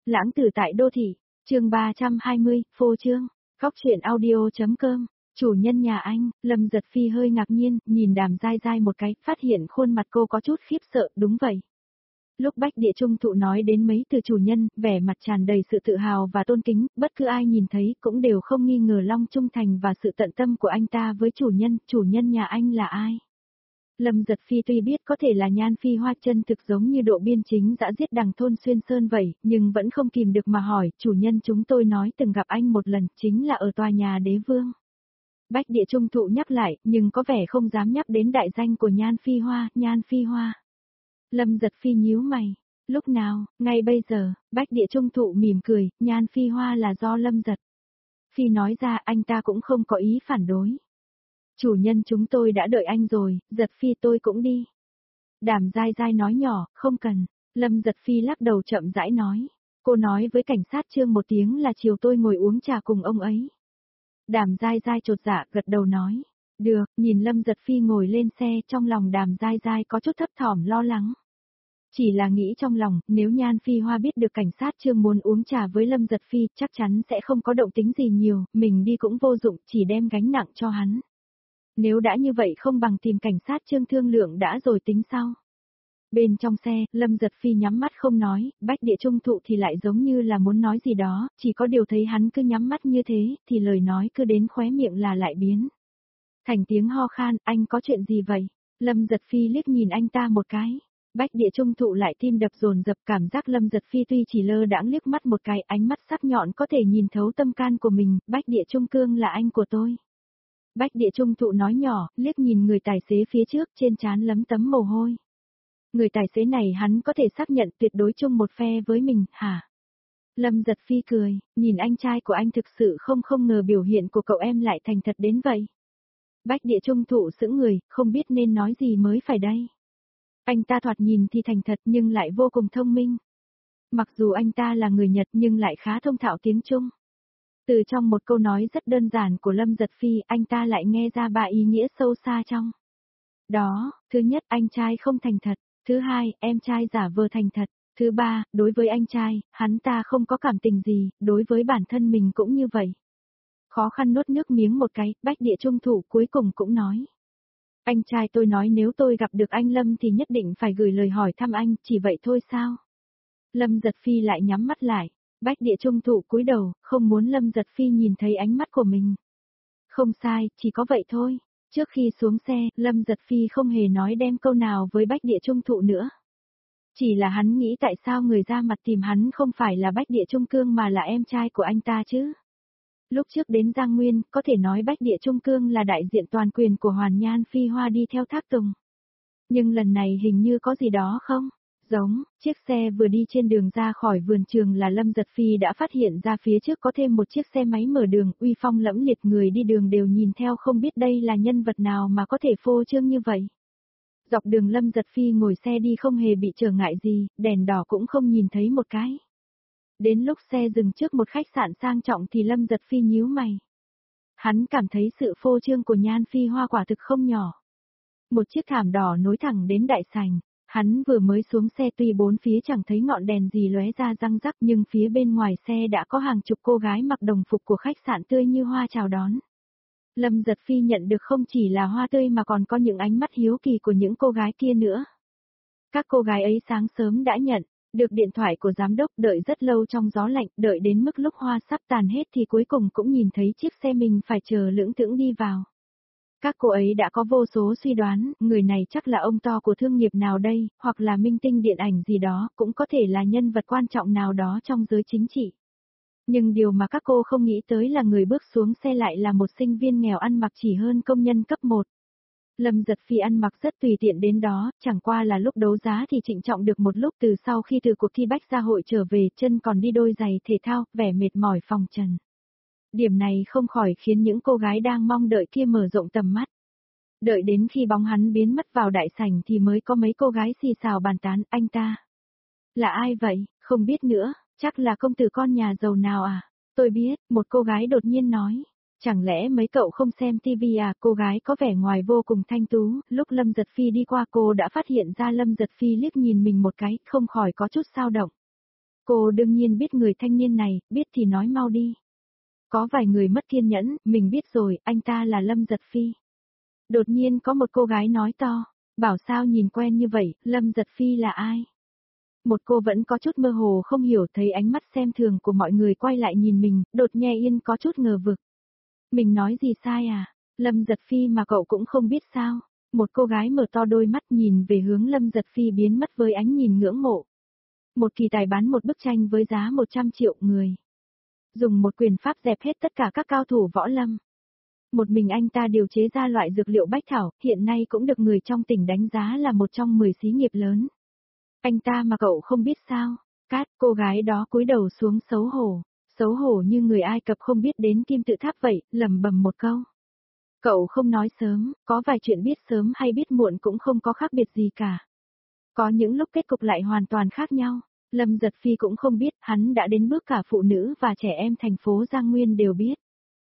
Lãng tử tại đô thị, chương 320, phô trương, góc truyện audio.com, chủ nhân nhà anh, Lâm Giật Phi hơi ngạc nhiên, nhìn Đàm Giai Giai một cái, phát hiện khuôn mặt cô có chút khiếp sợ, đúng vậy. Lúc Bách Địa Trung Thụ nói đến mấy từ chủ nhân, vẻ mặt tràn đầy sự tự hào và tôn kính, bất cứ ai nhìn thấy cũng đều không nghi ngờ Long trung thành và sự tận tâm của anh ta với chủ nhân nhà anh là ai. Lâm Giật Phi tuy biết có thể là Nhan Phi Hoa chân thực giống như Độ Biên Chính dã giết đằng thôn Xuyên Sơn vậy, nhưng vẫn không kìm được mà hỏi, chủ nhân chúng tôi nói từng gặp anh một lần, chính là ở tòa nhà Đế Vương. Bách Địa Trung Thụ nhắc lại, nhưng có vẻ không dám nhắc đến đại danh của Nhan Phi Hoa. Lâm Giật Phi nhíu mày. Lúc nào, ngay bây giờ, Bách Địa Trung Thụ mỉm cười, Nhan Phi Hoa là do Lâm Giật Phi nói ra, anh ta cũng không có ý phản đối. Chủ nhân chúng tôi đã đợi anh rồi, Giật Phi tôi cũng đi. Đàm Giai Giai nói nhỏ, không cần. Lâm Giật Phi lắc đầu chậm rãi nói. Cô nói với cảnh sát Trương một tiếng là chiều tôi ngồi uống trà cùng ông ấy. Đàm Giai Giai chột dạ gật đầu nói. Được, nhìn Lâm Giật Phi ngồi lên xe, trong lòng Đàm Giai Giai có chút thấp thỏm lo lắng. Chỉ là nghĩ trong lòng, nếu Nhan Phi Hoa biết được cảnh sát Trương muốn uống trà với Lâm Giật Phi, chắc chắn sẽ không có động tính gì nhiều, mình đi cũng vô dụng, chỉ đem gánh nặng cho hắn. Nếu đã như vậy không bằng tìm cảnh sát Trương thương lượng đã rồi tính sau. Bên trong xe, Lâm Giật Phi nhắm mắt không nói, Bách Địa Trung Thụ thì lại giống như là muốn nói gì đó, chỉ có điều thấy hắn cứ nhắm mắt như thế, thì lời nói cứ đến khóe miệng là lại biến. Thành tiếng ho khan, anh có chuyện gì vậy? Lâm Giật Phi liếc nhìn anh ta một cái. Bách Địa Trung Thụ lại tim đập dồn dập, cảm giác Lâm Giật Phi tuy chỉ lơ đãng liếc mắt một cái, ánh mắt sắc nhọn có thể nhìn thấu tâm can của mình, Bách Địa Trung Cương là anh của tôi. Bách Địa Trung Thụ nói nhỏ, liếc nhìn người tài xế phía trước, trên trán lấm tấm mồ hôi. Người tài xế này hắn có thể xác nhận tuyệt đối chung một phe với mình, hả? Lâm Giật Phi cười, nhìn anh trai của anh thực sự không ngờ biểu hiện của cậu em lại thành thật đến vậy. Bách Địa Trung Thụ sững người, không biết nên nói gì mới phải đây. Anh ta thoạt nhìn thì thành thật nhưng lại vô cùng thông minh. Mặc dù anh ta là người Nhật nhưng lại khá thông thạo tiếng Trung. Từ trong một câu nói rất đơn giản của Lâm Giật Phi, anh ta lại nghe ra ba ý nghĩa sâu xa trong đó. Thứ nhất, anh trai không thành thật. Thứ hai, em trai giả vờ thành thật. Thứ ba, đối với anh trai, hắn ta không có cảm tình gì, đối với bản thân mình cũng như vậy. Khó khăn nuốt nước miếng một cái, Bách Địa Trung Thụ cuối cùng cũng nói. Anh trai tôi nói nếu tôi gặp được anh Lâm thì nhất định phải gửi lời hỏi thăm anh, chỉ vậy thôi sao? Lâm Giật Phi lại nhắm mắt lại. Bách Địa Trung Thụ cúi đầu, không muốn Lâm Giật Phi nhìn thấy ánh mắt của mình. Không sai, chỉ có vậy thôi. Trước khi xuống xe, Lâm Giật Phi không hề nói đem câu nào với Bách Địa Trung Thụ nữa. Chỉ là hắn nghĩ tại sao người ra mặt tìm hắn không phải là Bách Địa Trung Cương mà là em trai của anh ta chứ. Lúc trước đến Giang Nguyên, có thể nói Bách Địa Trung Cương là đại diện toàn quyền của Hoàn Nhan Phi Hoa đi theo thác tùng. Nhưng lần này hình như có gì đó không? Giống, chiếc xe vừa đi trên đường ra khỏi vườn trường là Lâm Giật Phi đã phát hiện ra phía trước có thêm một chiếc xe máy mở đường, uy phong lẫm liệt, người đi đường đều nhìn theo không biết đây là nhân vật nào mà có thể phô trương như vậy. Dọc đường Lâm Giật Phi ngồi xe đi không hề bị trở ngại gì, đèn đỏ cũng không nhìn thấy một cái. Đến lúc xe dừng trước một khách sạn sang trọng thì Lâm Giật Phi nhíu mày. Hắn cảm thấy sự phô trương của Nhan Phi Hoa quả thực không nhỏ. Một chiếc thảm đỏ nối thẳng đến đại sảnh. Hắn vừa mới xuống xe tuy bốn phía chẳng thấy ngọn đèn gì lóe ra răng rắc nhưng phía bên ngoài xe đã có hàng chục cô gái mặc đồng phục của khách sạn tươi như hoa chào đón. Lâm Giật Phi nhận được không chỉ là hoa tươi mà còn có những ánh mắt hiếu kỳ của những cô gái kia nữa. Các cô gái ấy sáng sớm đã nhận được điện thoại của giám đốc, đợi rất lâu trong gió lạnh, đợi đến mức lúc hoa sắp tàn hết thì cuối cùng cũng nhìn thấy chiếc xe mình phải chờ lững thững đi vào. Các cô ấy đã có vô số suy đoán, người này chắc là ông to của thương nghiệp nào đây, hoặc là minh tinh điện ảnh gì đó, cũng có thể là nhân vật quan trọng nào đó trong giới chính trị. Nhưng điều mà các cô không nghĩ tới là người bước xuống xe lại là một sinh viên nghèo ăn mặc chỉ hơn công nhân cấp 1. Lâm Giật Phi ăn mặc rất tùy tiện đến đó, chẳng qua là lúc đấu giá thì trịnh trọng được một lúc, từ sau khi từ cuộc thi bách gia hội trở về, chân còn đi đôi giày thể thao, vẻ mệt mỏi phồng trần. Điểm này không khỏi khiến những cô gái đang mong đợi kia mở rộng tầm mắt. Đợi đến khi bóng hắn biến mất vào đại sảnh thì mới có mấy cô gái xì xào bàn tán, anh ta là ai vậy, không biết nữa, chắc là công tử con nhà giàu nào à? Tôi biết, một cô gái đột nhiên nói. Chẳng lẽ mấy cậu không xem tivi à? Cô gái có vẻ ngoài vô cùng thanh tú, lúc Lâm Giật Phi đi qua cô đã phát hiện ra Lâm Giật Phi liếc nhìn mình một cái, không khỏi có chút xao động. Cô đương nhiên biết người thanh niên này, biết thì nói mau đi. Có vài người mất kiên nhẫn, mình biết rồi, anh ta là Lâm Giật Phi. Đột nhiên có một cô gái nói to, bảo sao nhìn quen như vậy, Lâm Giật Phi là ai? Một cô vẫn có chút mơ hồ không hiểu, thấy ánh mắt xem thường của mọi người quay lại nhìn mình, đột nhe yên có chút ngờ vực. Mình nói gì sai à? Lâm Giật Phi mà cậu cũng không biết sao? Một cô gái mở to đôi mắt nhìn về hướng Lâm Giật Phi biến mất với ánh nhìn ngưỡng mộ. Một kỳ tài bán một bức tranh với giá 100 triệu người. Dùng một quyền pháp dẹp hết tất cả các cao thủ võ lâm. Một mình anh ta điều chế ra loại dược liệu bách thảo, hiện nay cũng được người trong tỉnh đánh giá là một trong 10 xí nghiệp lớn. Anh ta mà cậu không biết sao? Cát, cô gái đó cúi đầu xuống xấu hổ như người Ai Cập không biết đến kim tự tháp vậy, lẩm bẩm một câu. Cậu không nói sớm, có vài chuyện biết sớm hay biết muộn cũng không có khác biệt gì cả. Có những lúc kết cục lại hoàn toàn khác nhau. Lâm Giật Phi cũng không biết, hắn đã đến bước cả phụ nữ và trẻ em thành phố Giang Nguyên đều biết.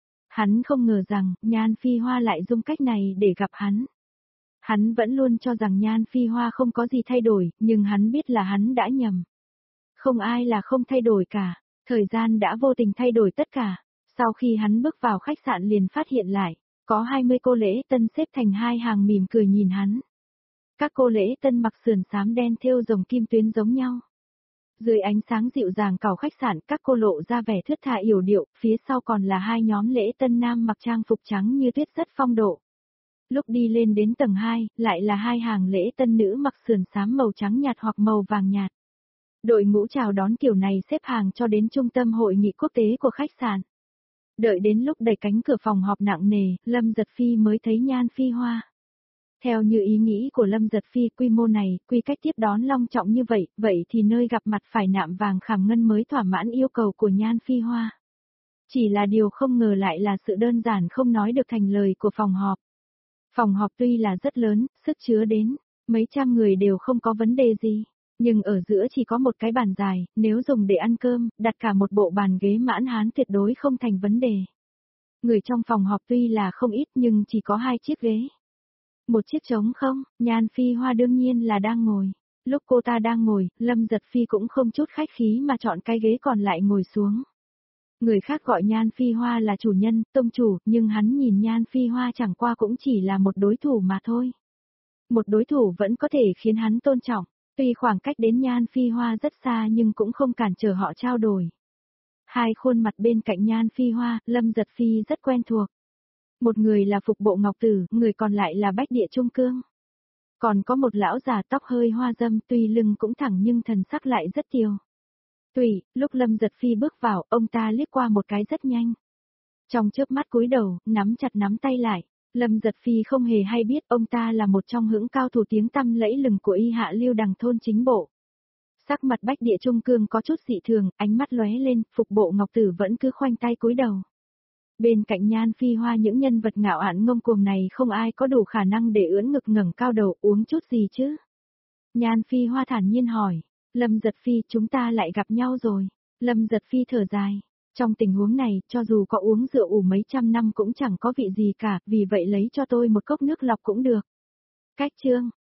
Hắn không ngờ rằng, Nhan Phi Hoa lại dùng cách này để gặp hắn. Hắn vẫn luôn cho rằng Nhan Phi Hoa không có gì thay đổi, nhưng hắn biết là hắn đã nhầm. Không ai là không thay đổi cả, thời gian đã vô tình thay đổi tất cả. Sau khi hắn bước vào khách sạn liền phát hiện lại, có 20 cô lễ tân xếp thành hai hàng mỉm cười nhìn hắn. Các cô lễ tân mặc sườn xám đen thêu rồng kim tuyến giống nhau. Dưới ánh sáng dịu dàng cào khách sạn, các cô lộ ra vẻ thướt tha yểu điệu, phía sau còn là hai nhóm lễ tân nam mặc trang phục trắng như tuyết rất phong độ. Lúc đi lên đến tầng 2, lại là hai hàng lễ tân nữ mặc sườn xám màu trắng nhạt hoặc màu vàng nhạt. Đội ngũ chào đón kiểu này xếp hàng cho đến trung tâm hội nghị quốc tế của khách sạn. Đợi đến lúc đẩy cánh cửa phòng họp nặng nề, Lâm Giật Phi mới thấy Nhan Phi Hoa. Theo như ý nghĩ của Lâm Giật Phi, quy mô này, quy cách tiếp đón long trọng như vậy, vậy thì nơi gặp mặt phải nạm vàng khảm ngân mới thỏa mãn yêu cầu của Nhan Phi Hoa. Chỉ là điều không ngờ lại là sự đơn giản không nói được thành lời của phòng họp. Phòng họp tuy là rất lớn, sức chứa đến mấy trăm người đều không có vấn đề gì, nhưng ở giữa chỉ có một cái bàn dài, nếu dùng để ăn cơm, đặt cả một bộ bàn ghế mãn hán tuyệt đối không thành vấn đề. Người trong phòng họp tuy là không ít nhưng chỉ có 2 chiếc ghế. Một chiếc trống không, Nhan Phi Hoa đương nhiên là đang ngồi. Lúc cô ta đang ngồi, Lâm Giật Phi cũng không chút khách khí mà chọn cái ghế còn lại ngồi xuống. Người khác gọi Nhan Phi Hoa là chủ nhân, tông chủ, nhưng hắn nhìn Nhan Phi Hoa chẳng qua cũng chỉ là một đối thủ mà thôi. Một đối thủ vẫn có thể khiến hắn tôn trọng, tuy khoảng cách đến Nhan Phi Hoa rất xa nhưng cũng không cản trở họ trao đổi. Hai khuôn mặt bên cạnh Nhan Phi Hoa, Lâm Giật Phi rất quen thuộc. Một người là Phục Bộ Ngọc Tử, người còn lại là Bách Địa Trung Cương. Còn có một lão già tóc hơi hoa râm tuy lưng cũng thẳng nhưng thần sắc lại rất tiều. Tùy, lúc Lâm Giật Phi bước vào, ông ta liếc qua một cái rất nhanh. Trong chớp mắt cúi đầu, nắm chặt nắm tay lại, Lâm Giật Phi không hề hay biết ông ta là một trong hững cao thủ tiếng tăm lẫy lừng của y hạ Lưu Đằng thôn chính bộ. Sắc mặt Bách Địa Trung Cương có chút dị thường, ánh mắt lóe lên, Phục Bộ Ngọc Tử vẫn cứ khoanh tay cúi đầu. Bên cạnh Nhan Phi Hoa những nhân vật ngạo ạn ngông cuồng này không ai có đủ khả năng để ưỡn ngực ngẩng cao đầu uống chút gì chứ. Nhan Phi Hoa thản nhiên hỏi, Lâm Giật Phi chúng ta lại gặp nhau rồi. Lâm Giật Phi thở dài, trong tình huống này cho dù có uống rượu ủ mấy trăm năm cũng chẳng có vị gì cả, vì vậy lấy cho tôi một cốc nước lọc cũng được. Cách chương